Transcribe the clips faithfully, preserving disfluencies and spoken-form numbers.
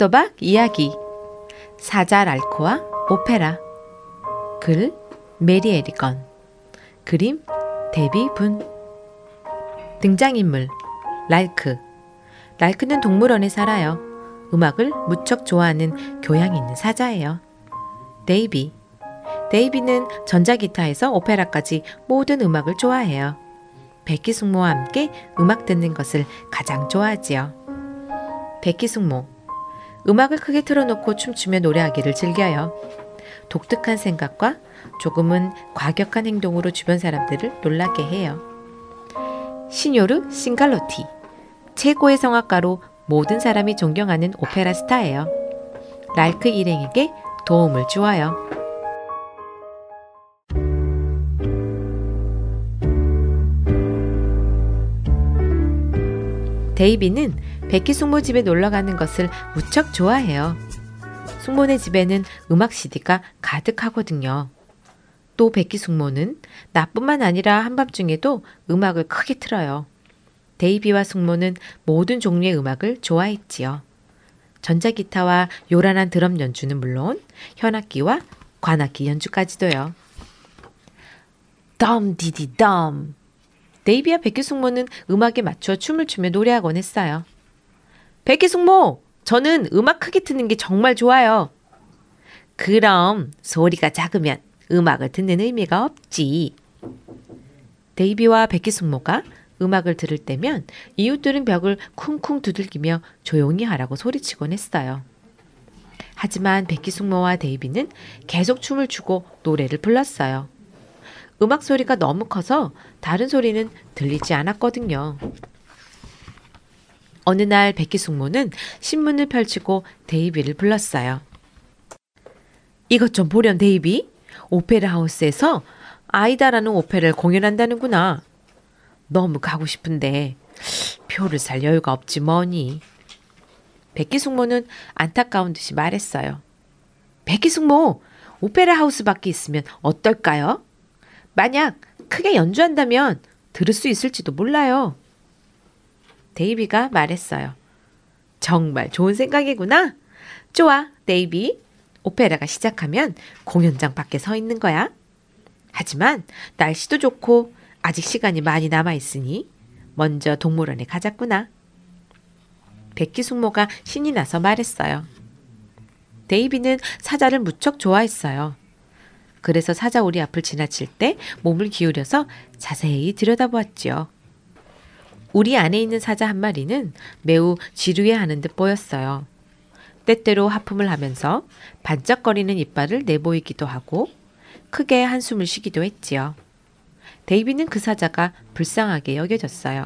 또박또박 이야기 사자 랄크와 오페라 글 메리 에리건 그림 데비 분 등장인물 랄크 랄크는 동물원에 살아요. 음악을 무척 좋아하는 교양 있는 사자예요. 데이비 데이비는 전자기타에서 오페라까지 모든 음악을 좋아해요. 베키 숙모와 함께 음악 듣는 것을 가장 좋아하지요. 베키 숙모 음악을 크게 틀어놓고 춤추며 노래하기를 즐겨요. 독특한 생각과 조금은 과격한 행동으로 주변 사람들을 놀라게 해요. 시뇨르 싱갈로티 최고의 성악가로 모든 사람이 존경하는 오페라 스타예요. 랄크 일행에게 도움을 주어요. 데이비는 베키 숙모 집에 놀러가는 것을 무척 좋아해요. 숙모네 집에는 음악 씨디가 가득하거든요. 또 베키 숙모는 나뿐만 아니라 한밤중에도 음악을 크게 틀어요. 데이비와 숙모는 모든 종류의 음악을 좋아했지요. 전자기타와 요란한 드럼 연주는 물론 현악기와 관악기 연주까지도요. 덤 디디 덤 데이비와 베키 숙모는 음악에 맞춰 춤을 추며 노래하곤 했어요. 베키 숙모, 저는 음악 크게 트는 게 정말 좋아요. 그럼 소리가 작으면 음악을 듣는 의미가 없지. 데이비와 베키 숙모가 음악을 들을 때면 이웃들은 벽을 쿵쿵 두들기며 조용히 하라고 소리치곤 했어요. 하지만 베키 숙모와 데이비는 계속 춤을 추고 노래를 불렀어요. 음악 소리가 너무 커서 다른 소리는 들리지 않았거든요. 어느 날 베키 숙모는 신문을 펼치고 데이비를 불렀어요. 이것 좀 보렴 데이비. 오페라 하우스에서 아이다라는 오페라를 공연한다는구나. 너무 가고 싶은데 표를 살 여유가 없지 뭐니. 베키 숙모는 안타까운 듯이 말했어요. 베키 숙모, 오페라 하우스 밖에 있으면 어떨까요? 만약 크게 연주한다면 들을 수 있을지도 몰라요. 데이비가 말했어요. 정말 좋은 생각이구나. 좋아, 데이비. 오페라가 시작하면 공연장 밖에 서 있는 거야. 하지만 날씨도 좋고 아직 시간이 많이 남아있으니 먼저 동물원에 가자꾸나. 베키 숙모가 신이 나서 말했어요. 데이비는 사자를 무척 좋아했어요. 그래서 사자 우리 앞을 지나칠 때 몸을 기울여서 자세히 들여다보았지요. 우리 안에 있는 사자 한 마리는 매우 지루해하는 듯 보였어요. 때때로 하품을 하면서 반짝거리는 이빨을 내보이기도 하고 크게 한숨을 쉬기도 했지요. 데이비는 그 사자가 불쌍하게 여겨졌어요.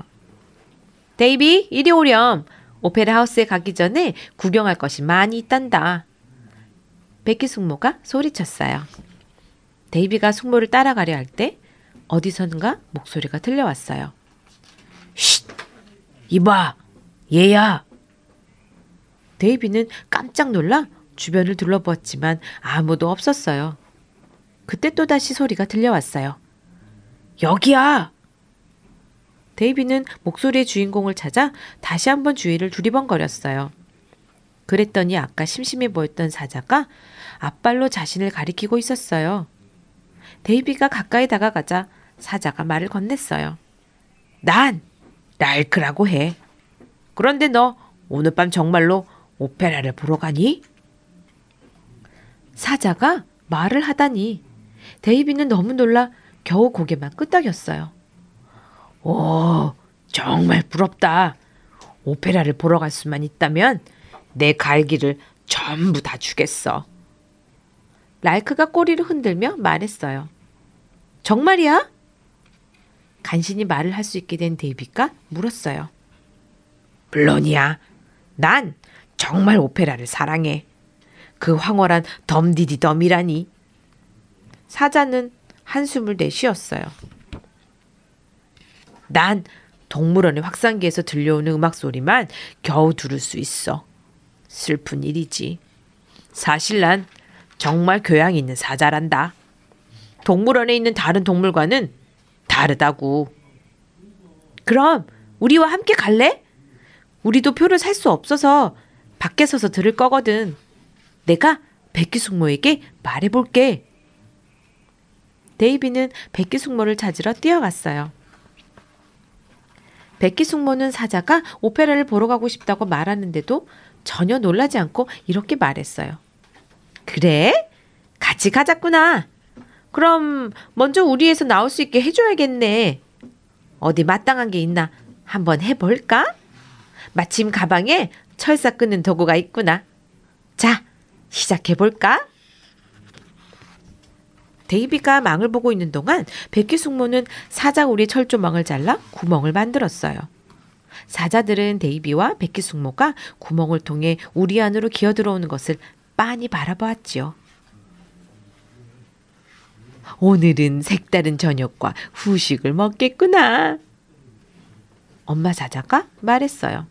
데이비, 이리 오렴. 오페라 하우스에 가기 전에 구경할 것이 많이 있단다. 베키 숙모가 소리쳤어요. 데이비가 숙모를 따라가려 할 때 어디선가 목소리가 들려왔어요. 쉿! 이봐! 얘야! 데이비는 깜짝 놀라 주변을 둘러보았지만 아무도 없었어요. 그때 또다시 소리가 들려왔어요. 여기야! 데이비는 목소리의 주인공을 찾아 다시 한번 주위를 두리번거렸어요. 그랬더니 아까 심심해 보였던 사자가 앞발로 자신을 가리키고 있었어요. 데이비가 가까이 다가가자 사자가 말을 건넸어요. 난 랄크라고 해. 그런데 너 오늘 밤 정말로 오페라를 보러 가니? 사자가 말을 하다니 데이비는 너무 놀라 겨우 고개만 끄덕였어요. 오, 정말 부럽다. 오페라를 보러 갈 수만 있다면 내 갈기를 전부 다 주겠어. 랄크가 꼬리를 흔들며 말했어요. 정말이야? 간신히 말을 할 수 있게 된 데이비가 물었어요. 물론이야. 난 정말 오페라를 사랑해. 그 황홀한 덤디디덤이라니. 사자는 한숨을 내쉬었어요. 난 동물원의 확산기에서 들려오는 음악 소리만 겨우 들을 수 있어. 슬픈 일이지. 사실 난 정말 교양 있는 사자란다. 동물원에 있는 다른 동물과는 다르다고. 그럼 우리와 함께 갈래? 우리도 표를 살 수 없어서 밖에 서서 들을 거거든. 내가 백기숙모에게 말해볼게. 데이비는 백기숙모를 찾으러 뛰어갔어요. 백기숙모는 사자가 오페라를 보러 가고 싶다고 말하는데도 전혀 놀라지 않고 이렇게 말했어요. 그래? 같이 가자꾸나. 그럼 먼저 우리에서 나올 수 있게 해줘야겠네. 어디 마땅한 게 있나 한번 해볼까? 마침 가방에 철사 끄는 도구가 있구나. 자, 시작해볼까? 데이비가 망을 보고 있는 동안 백기숙모는 사자우리 철조망을 잘라 구멍을 만들었어요. 사자들은 데이비와 백기숙모가 구멍을 통해 우리 안으로 기어들어오는 것을 빤히 바라보았지요. 오늘은 색다른 저녁과 후식을 먹겠구나. 엄마 사자가 말했어요.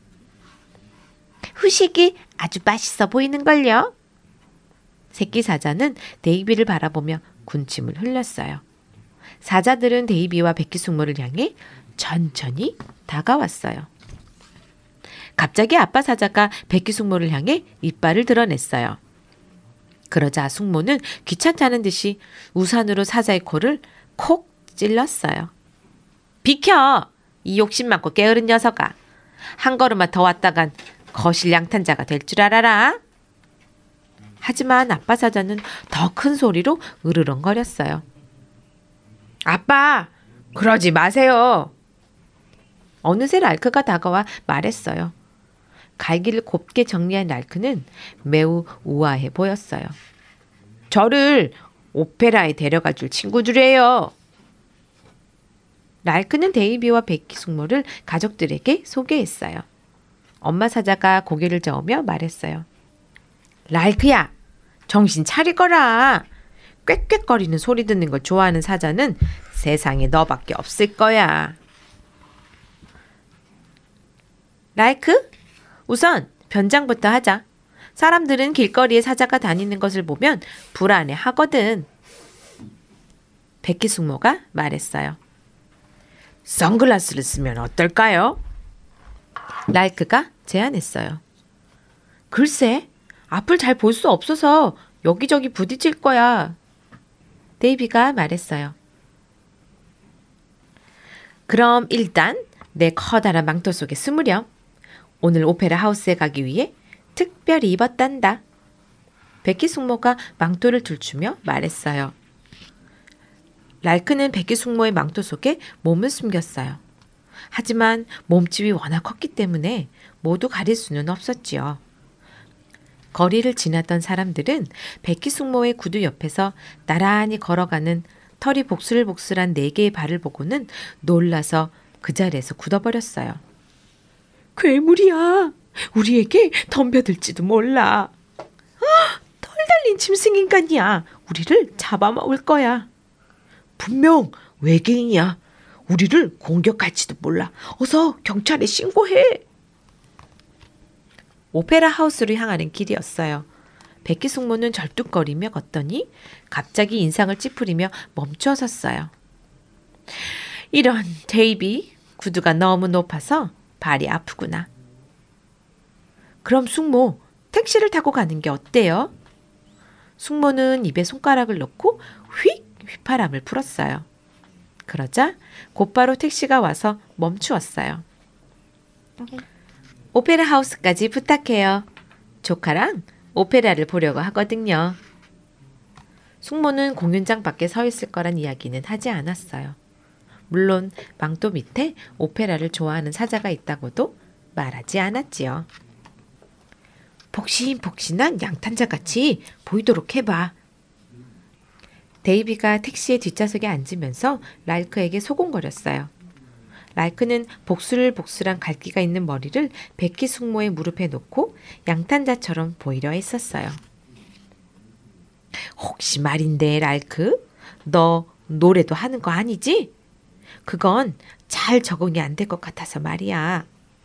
후식이 아주 맛있어 보이는걸요. 새끼 사자는 데이비를 바라보며 군침을 흘렸어요. 사자들은 데이비와 백기숙모를 향해 천천히 다가왔어요. 갑자기 아빠 사자가 백기숙모를 향해 이빨을 드러냈어요. 그러자 숙모는 귀찮다는 듯이 우산으로 사자의 코를 콕 찔렀어요. 비켜! 이 욕심 많고 게으른 녀석아. 한 걸음만 더 왔다간 거실 양탄자가 될 줄 알아라. 하지만 아빠 사자는 더 큰 소리로 으르렁거렸어요. 아빠, 그러지 마세요. 어느새 랄크가 다가와 말했어요. 갈기를 곱게 정리한 랄크는 매우 우아해 보였어요. 저를 오페라에 데려가 줄 친구들이에요. 랄크는 데이비와 백기숙모를 가족들에게 소개했어요. 엄마 사자가 고개를 저으며 말했어요. 랄크야, 정신 차리거라. 꽥꽥거리는 소리 듣는 걸 좋아하는 사자는 세상에 너밖에 없을 거야. 랄크? 우선 변장부터 하자. 사람들은 길거리에 사자가 다니는 것을 보면 불안해 하거든. 백기숙모가 말했어요. 선글라스를 쓰면 어떨까요? 랄크가 제안했어요. 글쎄, 앞을 잘 볼 수 없어서 여기저기 부딪힐 거야. 데이비가 말했어요. 그럼 일단 내 커다란 망토 속에 숨으렴. 오늘 오페라 하우스에 가기 위해 특별히 입었단다. 백기숙모가 망토를 들추며 말했어요. 랄크는 백기숙모의 망토 속에 몸을 숨겼어요. 하지만 몸집이 워낙 컸기 때문에 모두 가릴 수는 없었지요. 거리를 지나던 사람들은 백기숙모의 구두 옆에서 나란히 걸어가는 털이 복슬복슬한 네 개의 발을 보고는 놀라서 그 자리에서 굳어버렸어요. 괴물이야. 우리에게 덤벼들지도 몰라. 아, 털 달린 짐승인간이야. 우리를 잡아먹을 거야. 분명 외계인이야. 우리를 공격할지도 몰라. 어서 경찰에 신고해. 오페라 하우스로 향하는 길이었어요. 백기숙모는 절뚝거리며 걷더니 갑자기 인상을 찌푸리며 멈춰 섰어요. 이런, 데이비, 구두가 너무 높아서 발이 아프구나. 그럼 숙모, 택시를 타고 가는 게 어때요? 숙모는 입에 손가락을 넣고 휙 휘파람을 불었어요. 그러자 곧바로 택시가 와서 멈추었어요. 오페라 하우스까지 부탁해요. 조카랑 오페라를 보려고 하거든요. 숙모는 공연장 밖에 서 있을 거란 이야기는 하지 않았어요. 물론 망토 밑에 오페라를 좋아하는 사자가 있다고도 말하지 않았지요. 폭신폭신한 양탄자같이 보이도록 해봐. 데이비가 택시의 뒷좌석에 앉으면서 랄크에게 소곤거렸어요. 랄크는 복슬복슬한 갈기가 있는 머리를 백기숙모의 무릎에 놓고 양탄자처럼 보이려 했었어요. 혹시 말인데 랄크, 너 노래도 하는 거 아니지? 그건 잘 적응이 안 될 것 같아서 말이야.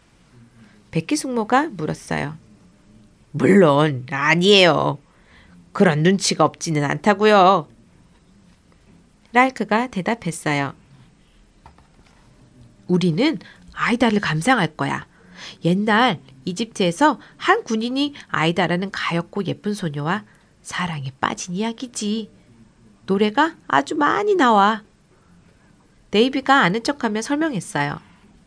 백기숙모가 물었어요. 물론 아니에요. 그런 눈치가 없지는 않다고요. 랄크가 대답했어요. 우리는 아이다를 감상할 거야. 옛날 이집트에서 한 군인이 아이다라는 가엾고 예쁜 소녀와 사랑에 빠진 이야기지. 노래가 아주 많이 나와. 데이비가 아는 척하며 설명했어요.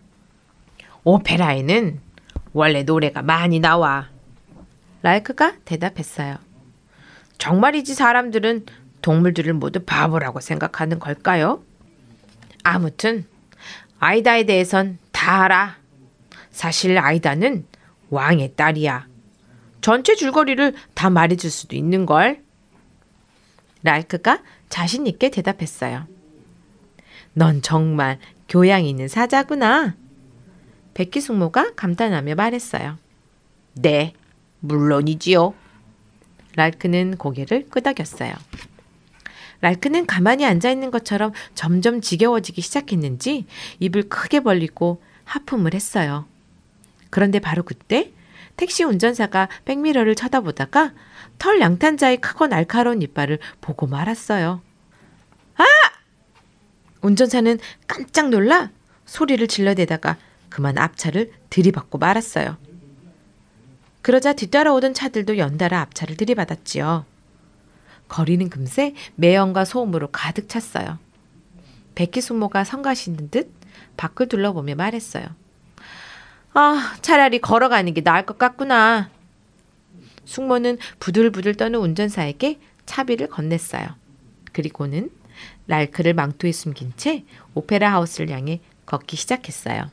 오페라에는 원래 노래가 많이 나와. 랄크가 대답했어요. 정말이지 사람들은 동물들을 모두 바보라고 생각하는 걸까요? 아무튼 아이다에 대해선 다 알아. 사실 아이다는 왕의 딸이야. 전체 줄거리를 다 말해줄 수도 있는걸. 랄크가 자신 있게 대답했어요. 넌 정말 교양 있는 사자구나. 백기숙모가 감탄하며 말했어요. 네, 물론이지요. 랄크는 고개를 끄덕였어요. 랄크는 가만히 앉아있는 것처럼 점점 지겨워지기 시작했는지 입을 크게 벌리고 하품을 했어요. 그런데 바로 그때 택시 운전사가 백미러를 쳐다보다가 털 양탄자의 크고 날카로운 이빨을 보고 말았어요. 아! 운전사는 깜짝 놀라 소리를 질러대다가 그만 앞차를 들이받고 말았어요. 그러자 뒤따라오던 차들도 연달아 앞차를 들이받았지요. 거리는 금세 매연과 소음으로 가득 찼어요. 백기숙모가 성가시는 듯 밖을 둘러보며 말했어요. 아, 차라리 걸어가는 게 나을 것 같구나. 숙모는 부들부들 떠는 운전사에게 차비를 건넸어요. 그리고는 랄크를 망토에 숨긴 채 오페라 하우스를 향해 걷기 시작했어요.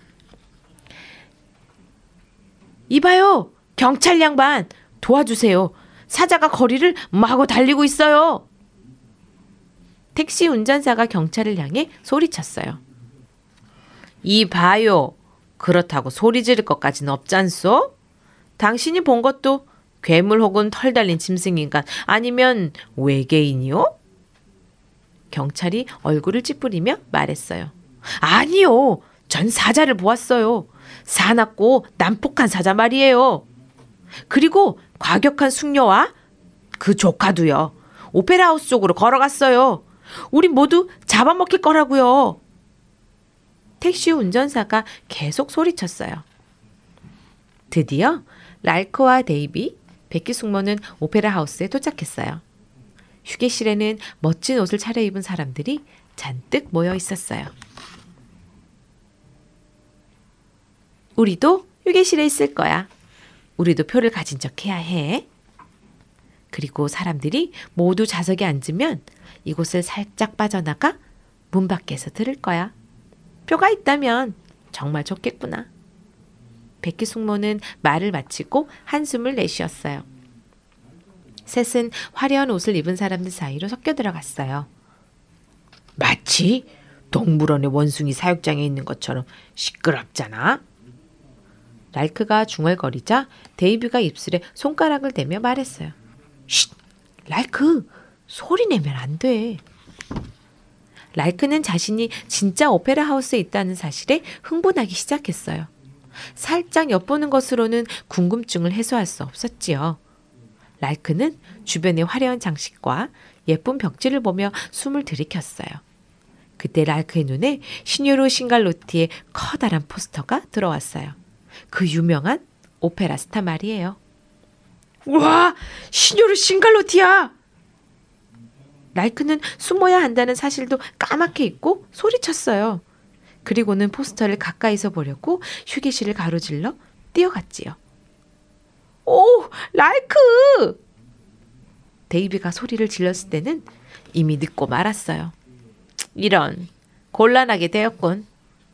이봐요! 경찰 양반! 도와주세요! 사자가 거리를 마구 달리고 있어요! 택시 운전사가 경찰을 향해 소리쳤어요. 이봐요! 그렇다고 소리 지를 것까지는 없잖소? 당신이 본 것도 괴물 혹은 털 달린 짐승인간 아니면 외계인이요? 경찰이 얼굴을 찌푸리며 말했어요. 아니요! 전 사자를 보았어요. 사납고 난폭한 사자 말이에요. 그리고 과격한 숙녀와 그 조카도요. 오페라 하우스 쪽으로 걸어갔어요. 우리 모두 잡아먹힐 거라고요. 택시 운전사가 계속 소리쳤어요. 드디어 랄크와 데이비, 백기숙모는 오페라 하우스에 도착했어요. 휴게실에는 멋진 옷을 차려입은 사람들이 잔뜩 모여 있었어요. 우리도 휴게실에 있을 거야. 우리도 표를 가진 척 해야 해. 그리고 사람들이 모두 좌석에 앉으면 이곳을 살짝 빠져나가 문 밖에서 들을 거야. 표가 있다면 정말 좋겠구나. 백기숙모는 말을 마치고 한숨을 내쉬었어요. 셋은 화려한 옷을 입은 사람들 사이로 섞여 들어갔어요. 마치 동물원의 원숭이 사육장에 있는 것처럼 시끄럽잖아. 랄크가 중얼거리자 데이비가 입술에 손가락을 대며 말했어요. 쉿! 랄크! 소리 내면 안 돼. 랄크는 자신이 진짜 오페라 하우스에 있다는 사실에 흥분하기 시작했어요. 살짝 엿보는 것으로는 궁금증을 해소할 수 없었지요. 랄크는 주변의 화려한 장식과 예쁜 벽지를 보며 숨을 들이켰어요. 그때 랄크의 눈에 시뇨르 싱갈로티의 커다란 포스터가 들어왔어요. 그 유명한 오페라 스타 말이에요. 우와! 시뇨르 싱갈로티야! 랄크는 숨어야 한다는 사실도 까맣게 잊고 소리쳤어요. 그리고는 포스터를 가까이서 보려고 휴게실을 가로질러 뛰어갔지요. 오! 랄크! 데이비가 소리를 질렀을 때는 이미 늦고 말았어요. 이런, 곤란하게 되었군.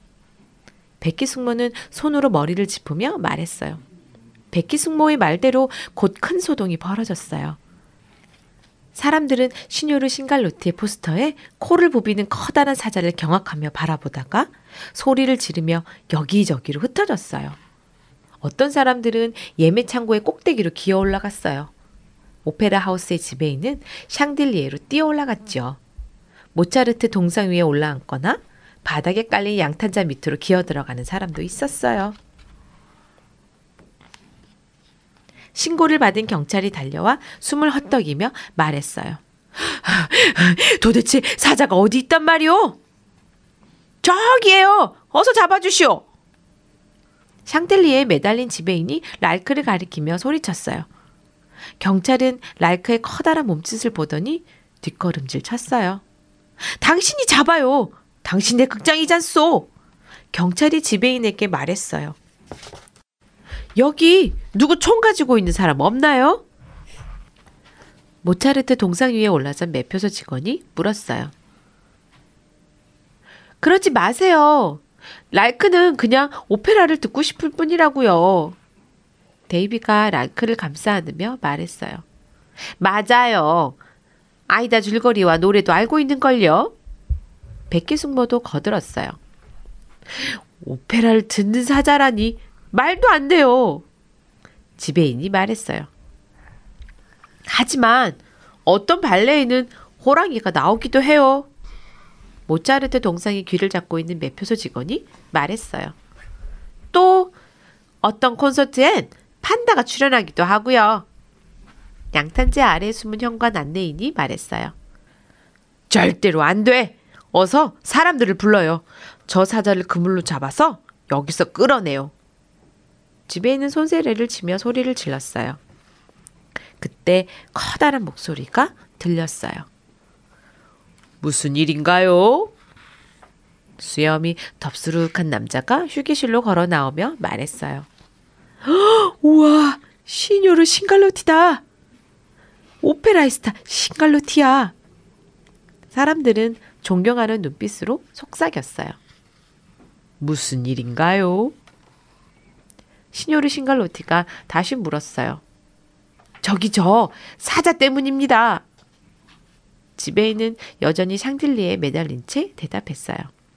백기숙모는 손으로 머리를 짚으며 말했어요. 백기숙모의 말대로 곧 큰 소동이 벌어졌어요. 사람들은 시뇨르 싱갈로티의 포스터에 코를 부비는 커다란 사자를 경악하며 바라보다가 소리를 지르며 여기저기로 흩어졌어요. 어떤 사람들은 예매 창고의 꼭대기로 기어 올라갔어요. 오페라 하우스의 지배인은 샹들리에로 뛰어 올라갔죠. 모차르트 동상 위에 올라앉거나 바닥에 깔린 양탄자 밑으로 기어 들어가는 사람도 있었어요. 신고를 받은 경찰이 달려와 숨을 헛떡이며 말했어요. 도대체 사자가 어디 있단 말이오? 저기에요. 어서 잡아주시오. 샹들리에 매달린 지배인이 랄크를 가리키며 소리쳤어요. 경찰은 랄크의 커다란 몸짓을 보더니 뒷걸음질 쳤어요. 당신이 잡아요. 당신의 극장이잖소. 경찰이 지배인에게 말했어요. 여기 누구 총 가지고 있는 사람 없나요? 모차르트 동상 위에 올라선 매표소 직원이 물었어요. 그러지 마세요. 랄크는 그냥 오페라를 듣고 싶을 뿐이라고요. 데이비가 랄크를 감싸 안으며 말했어요. 맞아요. 아이다 줄거리와 노래도 알고 있는걸요. 백기숙모도 거들었어요. 오페라를 듣는 사자라니 말도 안 돼요. 지배인이 말했어요. 하지만 어떤 발레에는 호랑이가 나오기도 해요. 모차르트 동상이 귀를 잡고 있는 매표소 직원이 말했어요. 또 어떤 콘서트엔 판다가 출연하기도 하고요. 양탄재 아래에 숨은 현관 안내인이 말했어요. 절대로 안 돼. 어서 사람들을 불러요. 저 사자를 그물로 잡아서 여기서 끌어내요. 지배인은 손세례를 치며 소리를 질렀어요. 그때 커다란 목소리가 들렸어요. 무슨 일인가요? 수염이 덥수룩한 남자가 휴게실로 걸어 나오며 말했어요. 우와, 시뇨르 싱갈로티다. 오페라의 스타 싱갈로티야. 사람들은 존경하는 눈빛으로 속삭였어요. 무슨 일인가요? 시뇨르 싱갈로티가 다시 물었어요. 저기 저 사자 때문입니다. 지배인은 여전히 샹들리에 매달린 채 대답했어요.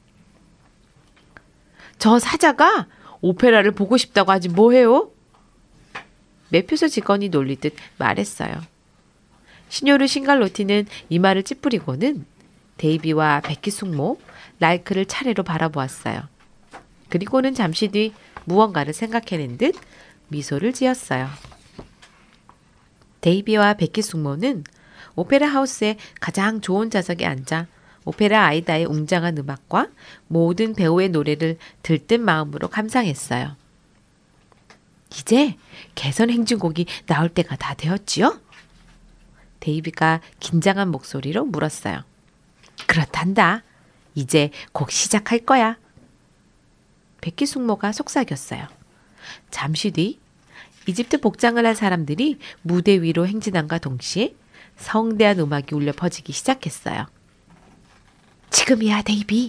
저 사자가 오페라를 보고 싶다고 하지 뭐해요? 매표소 직원이 놀리듯 말했어요. 시뇨르 싱갈로티는 이마를 찌푸리고는 데이비와 백기숙모, 랄크를 차례로 바라보았어요. 그리고는 잠시 뒤 무언가를 생각해낸 듯 미소를 지었어요. 데이비와 백기숙모는 오페라 하우스의 가장 좋은 좌석에 앉아 오페라 아이다의 웅장한 음악과 모든 배우의 노래를 들뜬 마음으로 감상했어요. 이제 개선 행진곡이 나올 때가 다 되었지요? 데이비가 긴장한 목소리로 물었어요. 그렇단다. 이제 곡 시작할 거야. 백기숙모가 속삭였어요. 잠시 뒤 이집트 복장을 한 사람들이 무대 위로 행진함과 동시에 성대한 음악이 울려 퍼지기 시작했어요. 지금이야, 데이비.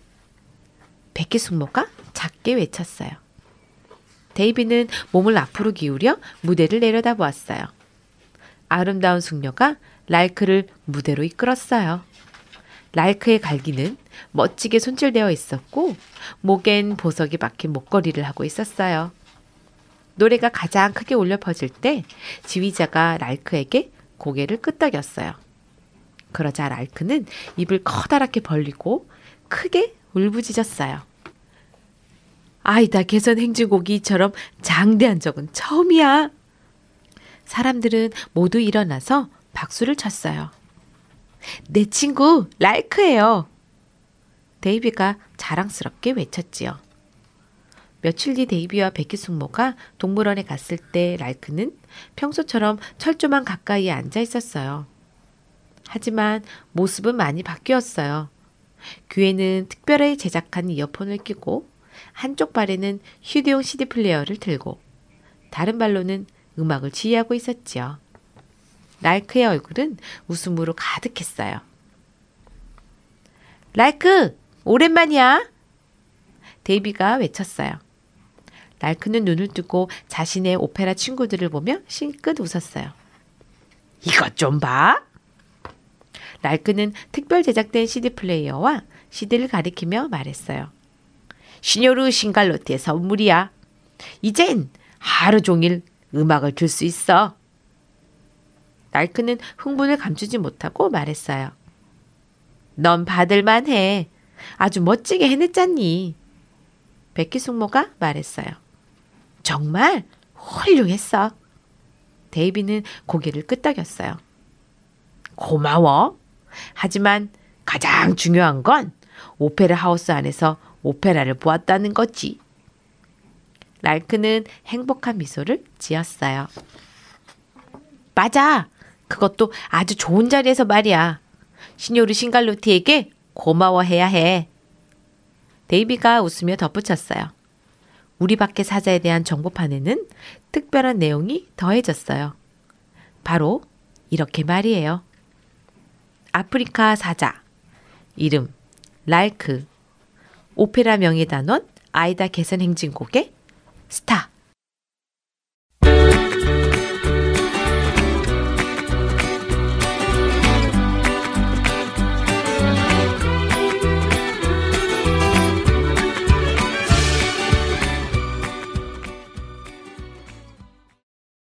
백기숙모가 작게 외쳤어요. 데이비는 몸을 앞으로 기울여 무대를 내려다보았어요. 아름다운 숙녀가 랄크를 무대로 이끌었어요. 랄크의 갈기는 멋지게 손질되어 있었고 목엔 보석이 박힌 목걸이를 하고 있었어요. 노래가 가장 크게 울려 퍼질 때 지휘자가 랄크에게 고개를 끄덕였어요. 그러자 랄크는 입을 커다랗게 벌리고 크게 울부짖었어요. 아이다 개선 행진곡이 이처럼 장대한 적은 처음이야. 사람들은 모두 일어나서 박수를 쳤어요. 내 친구 랄크예요. 데이비가 자랑스럽게 외쳤지요. 며칠 뒤 데이비와 백기숙모가 동물원에 갔을 때 랄크는 평소처럼 철조망 가까이에 앉아 있었어요. 하지만 모습은 많이 바뀌었어요. 귀에는 특별히 제작한 이어폰을 끼고 한쪽 발에는 휴대용 씨디 플레이어를 들고 다른 발로는 음악을 지휘하고 있었지요. 랄크의 얼굴은 웃음으로 가득했어요. 랄크, 오랜만이야. 데이비가 외쳤어요. 랄크는 눈을 뜨고 자신의 오페라 친구들을 보며 싱긋 웃었어요. 이것 좀 봐. 랄크는 특별 제작된 씨디 플레이어와 씨디를 가리키며 말했어요. 시뇨르 싱갈로티의 선물이야. 이젠 하루 종일 음악을 들 수 있어. 랄크는 흥분을 감추지 못하고 말했어요. 넌 받을만 해. 아주 멋지게 해냈잖니. 백기숙모가 말했어요. 정말 훌륭했어. 데이비는 고개를 끄덕였어요. 고마워. 하지만 가장 중요한 건 오페라 하우스 안에서 오페라를 보았다는 거지. 랄크는 행복한 미소를 지었어요. 맞아. 그것도 아주 좋은 자리에서 말이야. 시뇨르 싱갈로티에게 고마워해야 해. 데이비가 웃으며 덧붙였어요. 우리 밖의 사자에 대한 정보판에는 특별한 내용이 더해졌어요. 바로 이렇게 말이에요. 아프리카 사자, 이름 랄크, 오페라 명예단원 아이다 개선 행진곡의 스타.